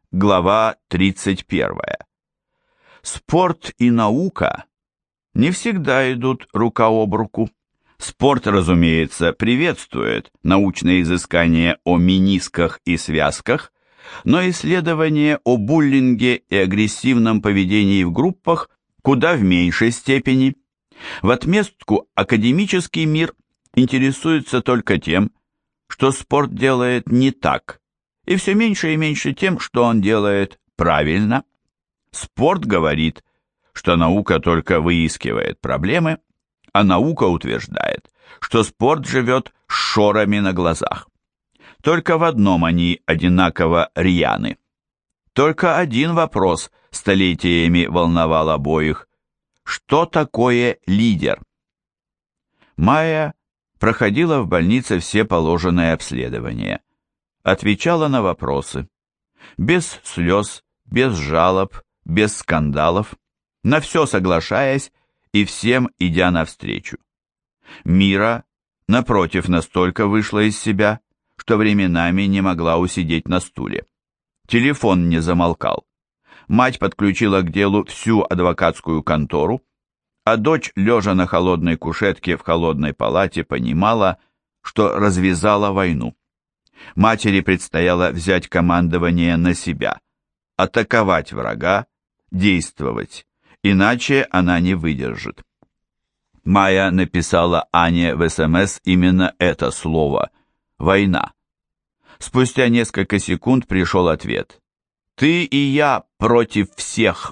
Глава 31. Спорт и наука не всегда идут рука об руку. Спорт, разумеется, приветствует научные изыскания о менисках и связках, но исследования о буллинге и агрессивном поведении в группах куда в меньшей степени. В отместку академический мир интересуется только тем, что спорт делает не так, и все меньше и меньше тем, что он делает правильно. Спорт говорит, что наука только выискивает проблемы, а наука утверждает, что спорт живет с шорами на глазах. Только в одном они одинаково рьяны. Только один вопрос столетиями волновал обоих. Что такое лидер? Майя проходила в больнице все положенные обследования. Отвечала на вопросы. Без слез, без жалоб, без скандалов, на все соглашаясь и всем идя навстречу. Мира, напротив, настолько вышла из себя, что временами не могла усидеть на стуле. Телефон не замолкал. Мать подключила к делу всю адвокатскую контору, а дочь, лежа на холодной кушетке в холодной палате, понимала, что развязала войну. Матери предстояло взять командование на себя, атаковать врага, действовать, иначе она не выдержит. Майя написала Ане в СМС именно это слово «война». Спустя несколько секунд пришел ответ: «Ты и я против всех».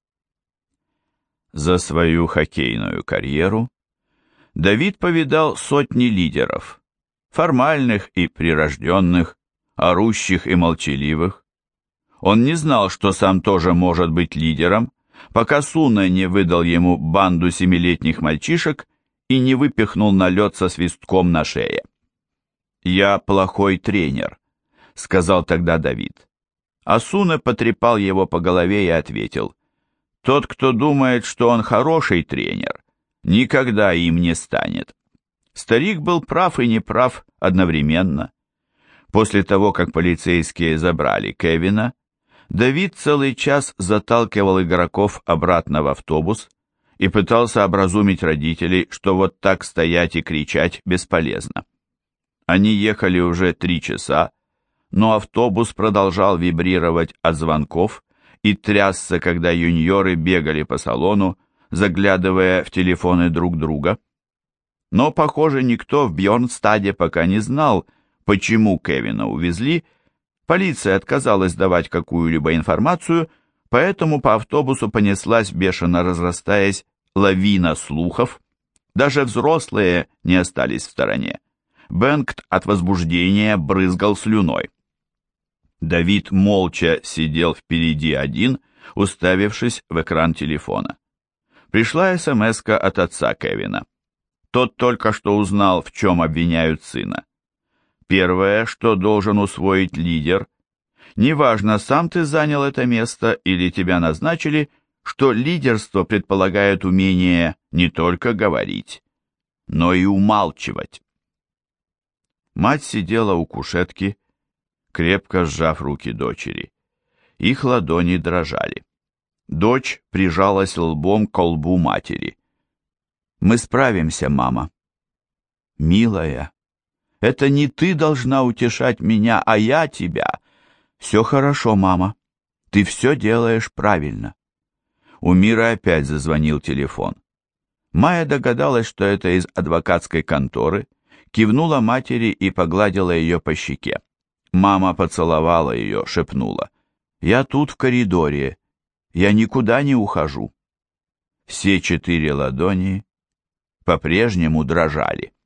За свою хоккейную карьеру Давид повидал сотни лидеров, формальных и прирожденных, орущих и молчаливых. Он не знал, что сам тоже может быть лидером, пока Суне не выдал ему банду 7-летних мальчишек и не выпихнул на лед со свистком на шее. «Я плохой тренер», — сказал тогда Давид. А Суне потрепал его по голове и ответил: «Тот, кто думает, что он хороший тренер, никогда им не станет». Старик был прав и неправ одновременно. После того, как полицейские забрали Кевина, Давид целый час заталкивал игроков обратно в автобус и пытался образумить родителей, что вот так стоять и кричать бесполезно. Они ехали уже 3 часа, но автобус продолжал вибрировать от звонков и трясся, когда юниоры бегали по салону, заглядывая в телефоны друг друга. Но, похоже, никто в Бьорнстаде пока не знал, почему Кевина увезли. Полиция отказалась давать какую-либо информацию, поэтому по автобусу понеслась, бешено разрастаясь, лавина слухов. Даже взрослые не остались в стороне. Бенгт от возбуждения брызгал слюной. Давид молча сидел впереди один, уставившись в экран телефона. Пришла смс-ка от отца Кевина. Тот только что узнал, в чем обвиняют сына. Первое, что должен усвоить лидер: неважно, сам ты занял это место или тебя назначили, что лидерство предполагает умение не только говорить, но и умалчивать. Мать сидела у кушетки, крепко сжав руки дочери. Их ладони дрожали. Дочь прижалась лбом к лбу матери. «Мы справимся, мама». «Милая, это не ты должна утешать меня, а я тебя. Все хорошо, мама. Ты все делаешь правильно». У Миры опять зазвонил телефон. Майя догадалась, что это из адвокатской конторы, кивнула матери и погладила ее по щеке. Мама поцеловала ее, шепнула: «Я тут в коридоре. Я никуда не ухожу». Все 4 ладони по-прежнему дрожали.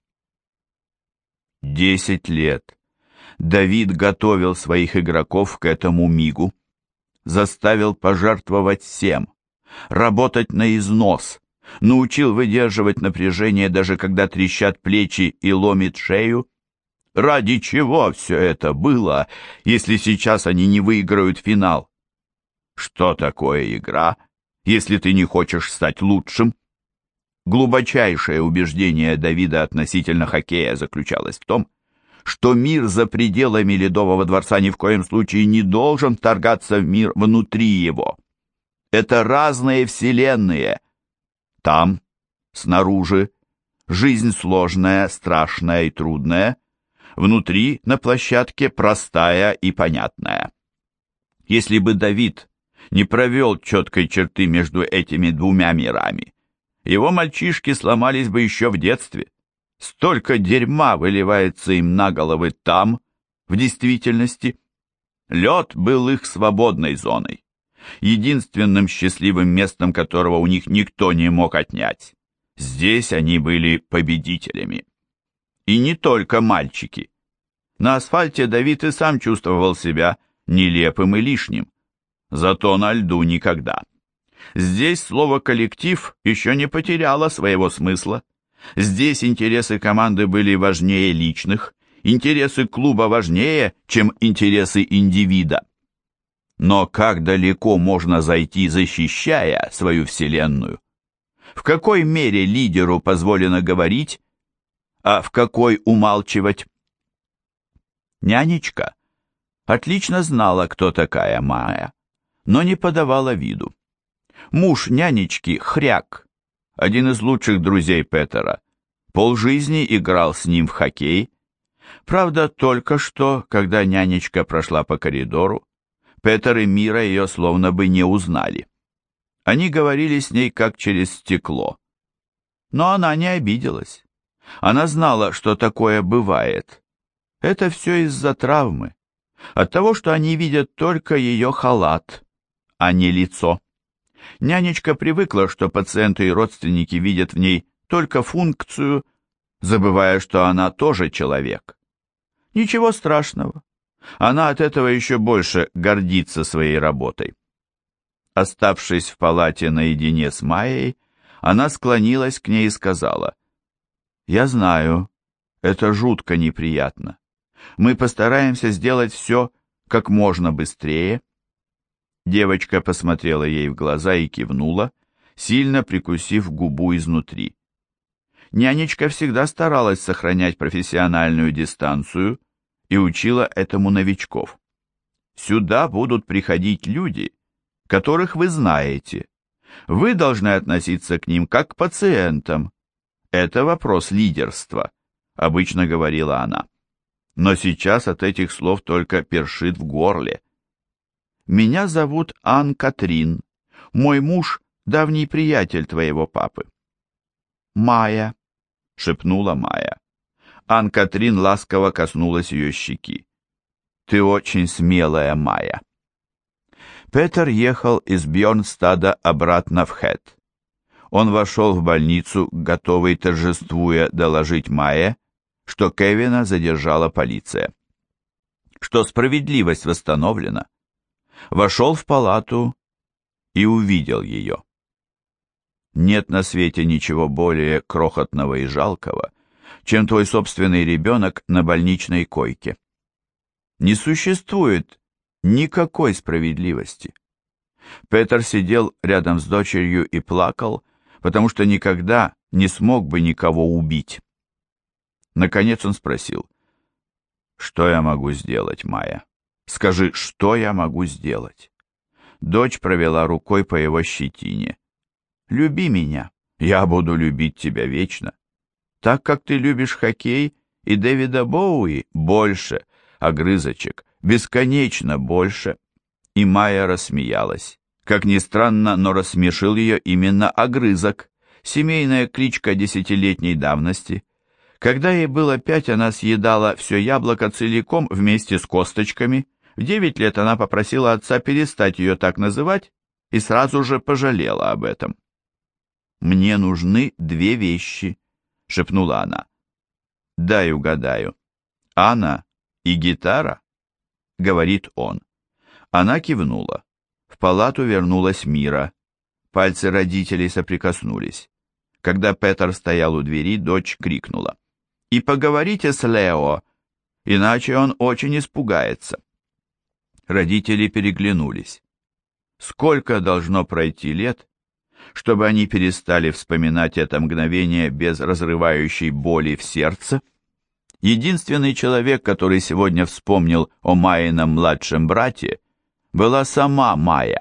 10 лет Давид готовил своих игроков к этому мигу, заставил пожертвовать всем, работать на износ, научил выдерживать напряжение, даже когда трещат плечи и ломит шею. Ради чего все это было, если сейчас они не выиграют финал? Что такое игра, если ты не хочешь стать лучшим? Глубочайшее убеждение Давида относительно хоккея заключалось в том, что мир за пределами Ледового дворца ни в коем случае не должен вторгаться в мир внутри его. Это разные вселенные. Там, снаружи, жизнь сложная, страшная и трудная, внутри, на площадке, простая и понятная. Если бы Давид не провел четкой черты между этими двумя мирами, его мальчишки сломались бы еще в детстве. Столько дерьма выливается им на головы там, в действительности. Лед был их свободной зоной, единственным счастливым местом, которого у них никто не мог отнять. Здесь они были победителями. И не только мальчики. На асфальте Давид и сам чувствовал себя нелепым и лишним. Зато на льду никогда. Здесь слово «коллектив» еще не потеряло своего смысла. Здесь интересы команды были важнее личных, интересы клуба важнее, чем интересы индивида. Но как далеко можно зайти, защищая свою вселенную? В какой мере лидеру позволено говорить, а в какой умалчивать? Нянечка отлично знала, кто такая Майя, но не подавала виду. Муж нянечки, Хряк, один из лучших друзей Петера, полжизни играл с ним в хоккей. Правда, только что, когда нянечка прошла по коридору, Петер и Мира ее словно бы не узнали. Они говорили с ней как через стекло. Но она не обиделась. Она знала, что такое бывает. Это все из-за травмы. От того, что они видят только ее халат, а не лицо. Нянечка привыкла, что пациенты и родственники видят в ней только функцию, забывая, что она тоже человек. Ничего страшного. Она от этого еще больше гордится своей работой. Оставшись в палате наедине с Майей, она склонилась к ней и сказала: «Я знаю, это жутко неприятно. Мы постараемся сделать все как можно быстрее». Девочка посмотрела ей в глаза и кивнула, сильно прикусив губу изнутри. Нянечка всегда старалась сохранять профессиональную дистанцию и учила этому новичков. Сюда будут приходить люди, которых вы знаете. Вы должны относиться к ним как к пациентам. Это вопрос лидерства, обычно говорила она. Но сейчас от этих слов только першит в горле. «Меня зовут Ан-Катрин. Мой муж — давний приятель твоего папы». «Майя», — шепнула Майя. Ан-Катрин ласково коснулась ее щеки. «Ты очень смелая, Майя». Петер ехал из Бьернстада обратно в Хэт. Он вошел в больницу, готовый, торжествуя, доложить Майе, что Кевина задержала полиция, что справедливость восстановлена. Вошел в палату и увидел ее. Нет на свете ничего более крохотного и жалкого, чем твой собственный ребенок на больничной койке. Не существует никакой справедливости. Петер сидел рядом с дочерью и плакал, потому что никогда не смог бы никого убить. Наконец он спросил: «Что я могу сделать, Майя? Скажи, что я могу сделать?» Дочь провела рукой по его щетине. «Люби меня, я буду любить тебя вечно. Так как ты любишь хоккей и Дэвида Боуи больше, огрызочек, бесконечно больше». И Майя рассмеялась. Как ни странно, но рассмешил ее именно огрызок, семейная кличка десятилетней давности. Когда ей было 5, она съедала все яблоко целиком вместе с косточками. В 9 лет она попросила отца перестать ее так называть и сразу же пожалела об этом. «Мне нужны 2 вещи», — шепнула она. «Дай угадаю. Анна и гитара?» — говорит он. Она кивнула. В палату вернулась Мира. Пальцы родителей соприкоснулись. Когда Петер стоял у двери, дочь крикнула: «И поговорите с Лео, иначе он очень испугается». Родители переглянулись. Сколько должно пройти лет, чтобы они перестали вспоминать это мгновение без разрывающей боли в сердце? Единственный человек, который сегодня вспомнил о Майином младшем брате, была сама Майя.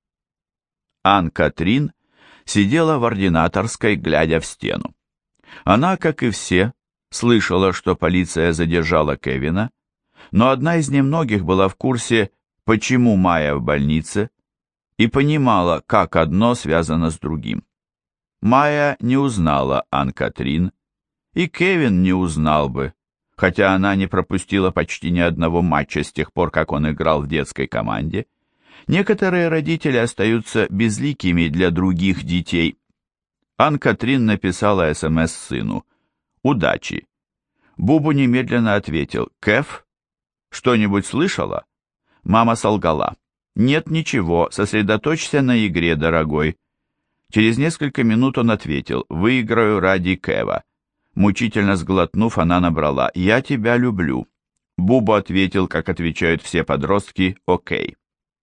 Ан-Катрин сидела в ординаторской, глядя в стену. Она, как и все, слышала, что полиция задержала Кевина, но одна из немногих была в курсе, почему Майя в больнице, и понимала, как одно связано с другим. Майя не узнала Ан-Катрин, и Кевин не узнал бы, хотя она не пропустила почти ни одного матча с тех пор, как он играл в детской команде. Некоторые родители остаются безликими для других детей. Ан-Катрин написала СМС сыну: «Удачи». Бубу немедленно ответил: «Кэф, что-нибудь слышала?» Мама солгала: «Нет ничего, сосредоточься на игре, дорогой». Через несколько минут он ответил: «Выиграю ради Кэва». Мучительно сглотнув, она набрала: «Я тебя люблю». Бубу ответил, как отвечают все подростки: «Окей».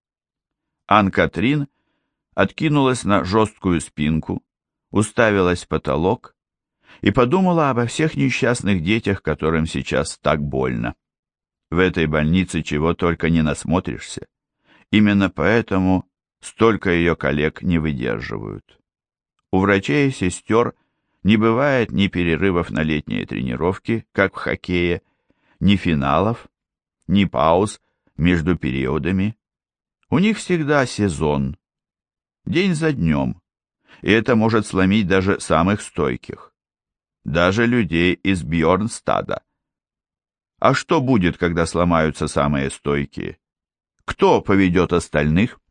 Ан-Катрин откинулась на жесткую спинку, уставилась в потолок и подумала обо всех несчастных детях, которым сейчас так больно. В этой больнице чего только не насмотришься. Именно поэтому столько ее коллег не выдерживают. У врачей и сестер не бывает ни перерывов на летние тренировки, как в хоккее, ни финалов, ни пауз между периодами. У них всегда сезон, день за днем, и это может сломить даже самых стойких, даже людей из Бьорнстада. А что будет, когда сломаются самые стойкие? Кто поведет остальных?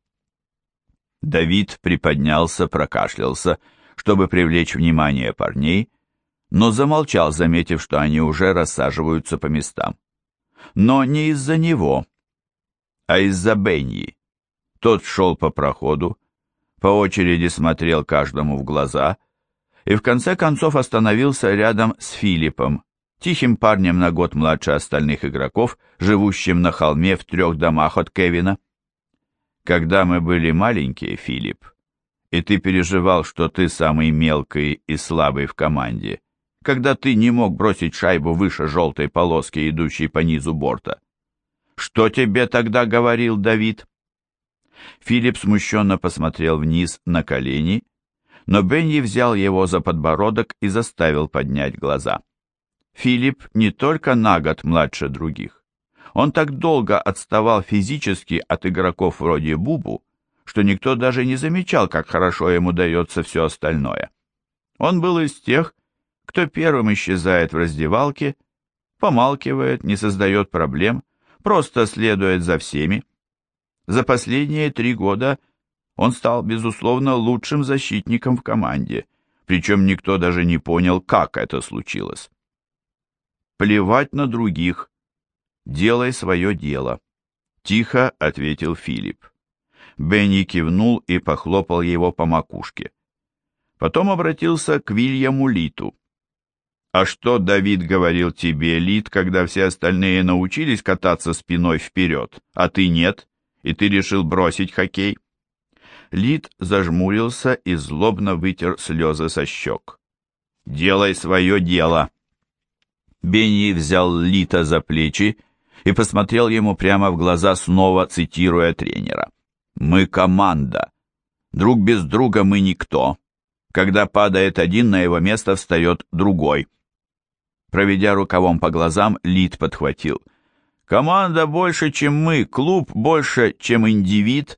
Давид приподнялся, прокашлялся, чтобы привлечь внимание парней, но замолчал, заметив, что они уже рассаживаются по местам. Но не из-за него, а из-за Бенни. Тот шел по проходу, по очереди смотрел каждому в глаза и в конце концов остановился рядом с Филиппом, тихим парнем на год младше остальных игроков, живущим на холме в 3 домах от Кевина. «Когда мы были маленькие, Филипп, и ты переживал, что ты самый мелкий и слабый в команде, когда ты не мог бросить шайбу выше желтой полоски, идущей по низу борта. Что тебе тогда говорил Давид?» Филипп смущенно посмотрел вниз на колени, но Бенни взял его за подбородок и заставил поднять глаза. Филипп не только на год младше других. Он так долго отставал физически от игроков вроде Бубу, что никто даже не замечал, как хорошо ему дается все остальное. Он был из тех, кто первым исчезает в раздевалке, помалкивает, не создает проблем, просто следует за всеми. За последние 3 года он стал, безусловно, лучшим защитником в команде, причем никто даже не понял, как это случилось. «Плевать на других, делай свое дело», — тихо ответил Филипп. Бенни кивнул и похлопал его по макушке. Потом обратился к Вильяму Литу. «А что Давид говорил тебе, Лит, когда все остальные научились кататься спиной вперед, а ты нет, и ты решил бросить хоккей?» Лит зажмурился и злобно вытер слезы со щек. «Делай свое дело!» Бенни взял Лита за плечи и посмотрел ему прямо в глаза, снова цитируя тренера. «Мы команда. Друг без друга мы никто. Когда падает один, на его место встает другой». Проведя рукавом по глазам, Лит подхватил. «Команда больше, чем мы, клуб больше, чем индивид».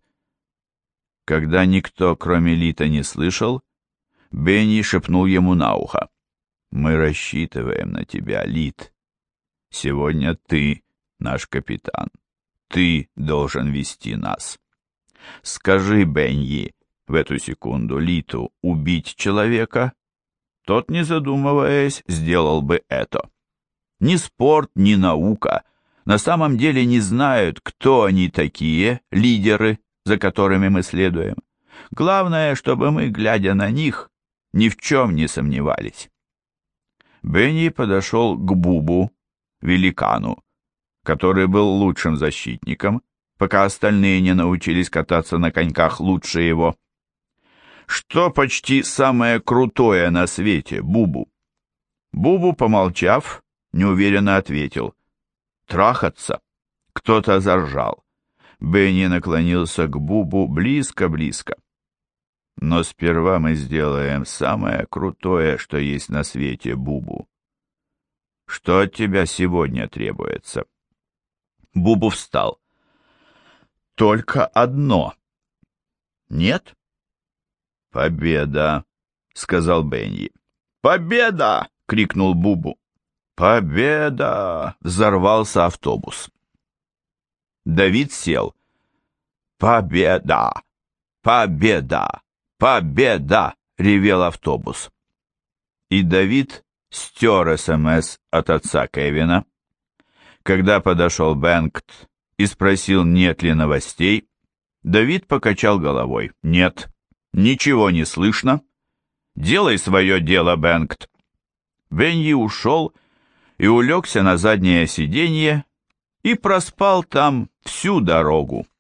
Когда никто, кроме Лита, не слышал, Бенни шепнул ему на ухо. «Мы рассчитываем на тебя, Лит. Сегодня ты наш капитан. Ты должен вести нас. Скажи, Бенни, в эту секунду Литу убить человека?» Тот, не задумываясь, сделал бы это. Ни спорт, ни наука на самом деле не знают, кто они такие, лидеры, за которыми мы следуем. Главное, чтобы мы, глядя на них, ни в чем не сомневались. Бенни подошел к Бубу, великану, который был лучшим защитником, пока остальные не научились кататься на коньках лучше его. «Что почти самое крутое на свете, Бубу?» Бубу, помолчав, неуверенно ответил. «Трахаться?» Кто-то заржал. Бенни наклонился к Бубу близко-близко. «Но сперва мы сделаем самое крутое, что есть на свете, Бубу. Что от тебя сегодня требуется?» Бубу встал. «Только одно». «Нет?» «Победа», — сказал Бенни. «Победа!» — крикнул Бубу. «Победа!» — взорвался автобус. Давид сел. «Победа! Победа! Победа!» — ревел автобус. И Давид стер СМС от отца Кевина. Когда подошел Бенгт и спросил, нет ли новостей, Давид покачал головой. «Нет, ничего не слышно. Делай свое дело, Бенгт». Бенни ушел и улегся на заднее сиденье и проспал там всю дорогу.